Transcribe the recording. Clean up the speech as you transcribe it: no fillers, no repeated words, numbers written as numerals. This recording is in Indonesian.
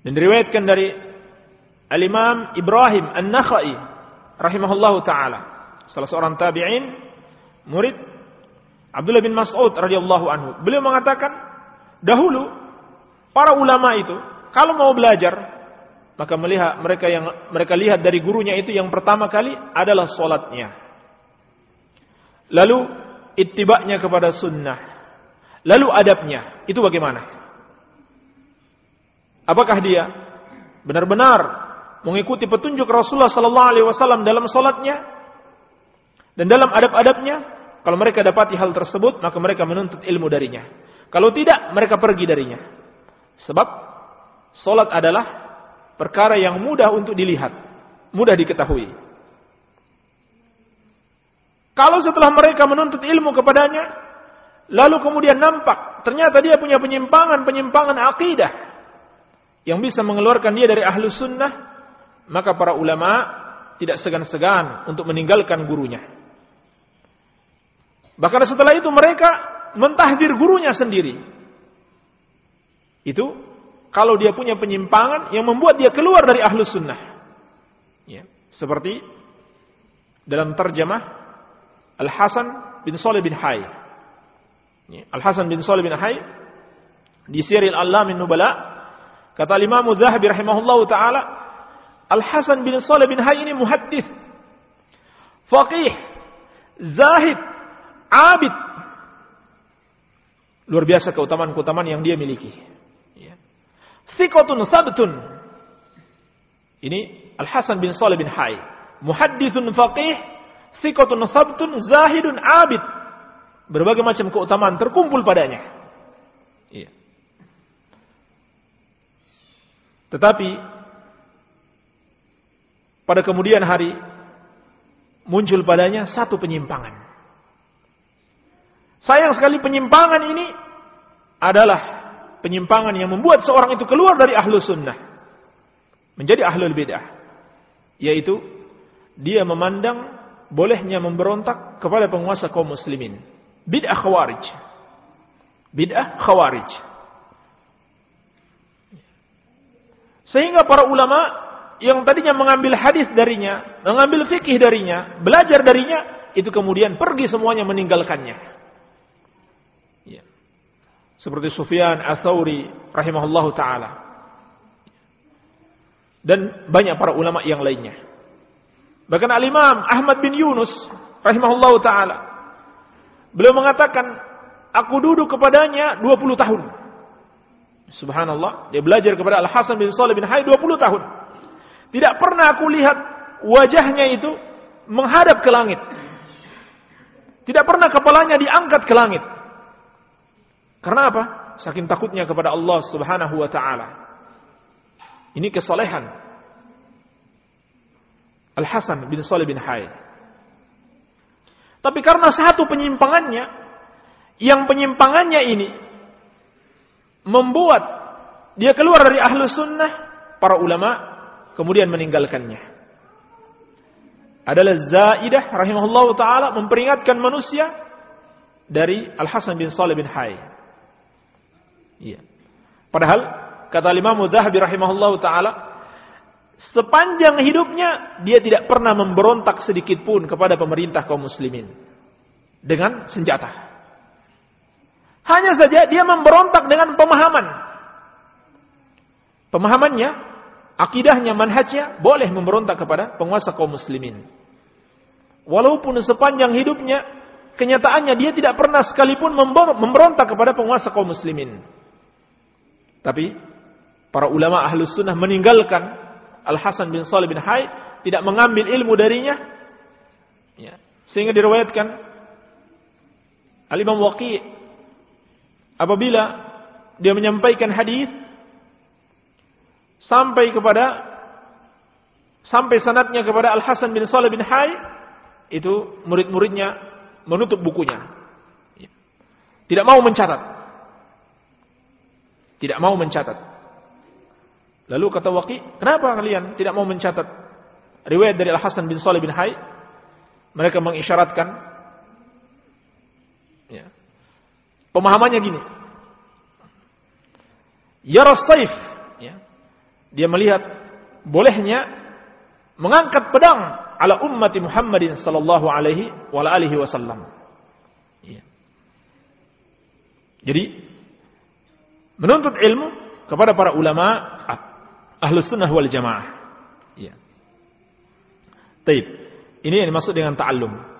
Dan diriwayatkan dari Al-Imam Ibrahim An-Nakhai rahimahullahu taala, salah seorang tabi'in, murid Abdullah bin Mas'ud radhiyallahu anhu. Beliau mengatakan, dahulu para ulama itu kalau mau belajar, maka mereka lihat dari gurunya itu yang pertama kali adalah salatnya. Lalu ittiba'nya kepada sunnah. Lalu adabnya, itu bagaimana? Apakah dia benar-benar mengikuti petunjuk Rasulullah sallallahu alaihi wasallam dalam salatnya dan dalam adab-adabnya? Kalau mereka dapati hal tersebut, maka mereka menuntut ilmu darinya. Kalau tidak, mereka pergi darinya. Sebab salat adalah perkara yang mudah untuk dilihat, mudah diketahui. Kalau setelah mereka menuntut ilmu kepadanya, lalu kemudian nampak ternyata dia punya penyimpangan akidah yang bisa mengeluarkan dia dari ahlus sunnah, maka para ulama tidak segan-segan untuk meninggalkan gurunya. Bahkan setelah itu mereka mentahdir gurunya sendiri. Itu kalau dia punya penyimpangan yang membuat dia keluar dari ahlus sunnah. Ya, seperti dalam terjemah Al-Hasan bin Shalih bin Hayy. Al-Hasan bin Shalih bin Hayy di Syiaril A'lamin Nubala, kata Imam Az-Zahabi rahimahullahu taala, Al-Hasan bin Shalih bin Hayy ini muhaddits, faqih, zahid, abid. Luar biasa keutamaan-keutamaan yang dia miliki. Thiqatun sabtun. Ini Al-Hasan bin Shalih bin Hayy, muhadditsun faqih, thiqatun sabtun, zahidun abid. Berbagai macam keutamaan terkumpul padanya. Iya. Tetapi pada kemudian hari muncul padanya satu penyimpangan. Sayang sekali penyimpangan ini adalah penyimpangan yang membuat seorang itu keluar dari ahlus sunnah menjadi ahlul bid'ah, yaitu dia memandang bolehnya memberontak kepada penguasa kaum muslimin. Bid'ah khawarij. Bid'ah khawarij. Sehingga para ulama yang tadinya mengambil hadis darinya, mengambil fikih darinya, belajar darinya, itu kemudian pergi semuanya meninggalkannya. Ya. Seperti Sufyan Ats-Tsauri rahimahullahu taala. Dan banyak para ulama yang lainnya. Bahkan Al-Imam Ahmad bin Yunus rahimahullahu taala, beliau mengatakan, aku duduk kepadanya 20 tahun. Subhanallah, dia belajar kepada Al-Hasan bin Shalih bin Hayy 20 tahun. Tidak pernah aku lihat wajahnya itu menghadap ke langit. Tidak pernah kepalanya diangkat ke langit. Karena apa? Saking takutnya kepada Allah Subhanahu wa taala. Ini kesalehan Al-Hasan bin Shalih bin Hayy. Tapi karena satu penyimpangannya, yang penyimpangannya ini membuat dia keluar dari ahlus sunnah, para ulama kemudian meninggalkannya. Adalah Zaidah rahimahullahu taala memperingatkan manusia dari Al-Hasan bin Shalih bin Hayy. Iya. Padahal kata Imam Az-Zahabi rahimahullahu taala, sepanjang hidupnya dia tidak pernah memberontak sedikit pun kepada pemerintah kaum muslimin dengan senjata. Hanya saja dia memberontak dengan pemahaman. Pemahamannya, akidahnya, manhajnya boleh memberontak kepada penguasa kaum muslimin. Walaupun sepanjang hidupnya kenyataannya dia tidak pernah sekalipun memberontak kepada penguasa kaum muslimin. Tapi para ulama ahlus sunnah meninggalkan Al-Hasan bin Shalih bin Hayy, tidak mengambil ilmu darinya, ya. Sehingga diriwayatkan Al-Imam Waqi' apabila dia menyampaikan hadis sampai sanadnya kepada Al-Hasan bin Shalih bin Hayy, itu murid-muridnya menutup bukunya, ya. Tidak mau mencatat. Tidak mau mencatat. Lalu kata Waqi', kenapa kalian tidak mau mencatat riwayat dari Al-Hasan bin Shalih bin Hayy? Mereka mengisyaratkan, ya, pemahamannya gini. Yara saif, ya, dia melihat bolehnya mengangkat pedang ala ummati Muhammadin sallallahu alaihi wa alihi wasallam. Ya. Jadi menuntut ilmu kepada para ulama Ahlus Sunnah wal Jamaah. Ya. Taib. Ini yang dimaksud dengan ta'allum.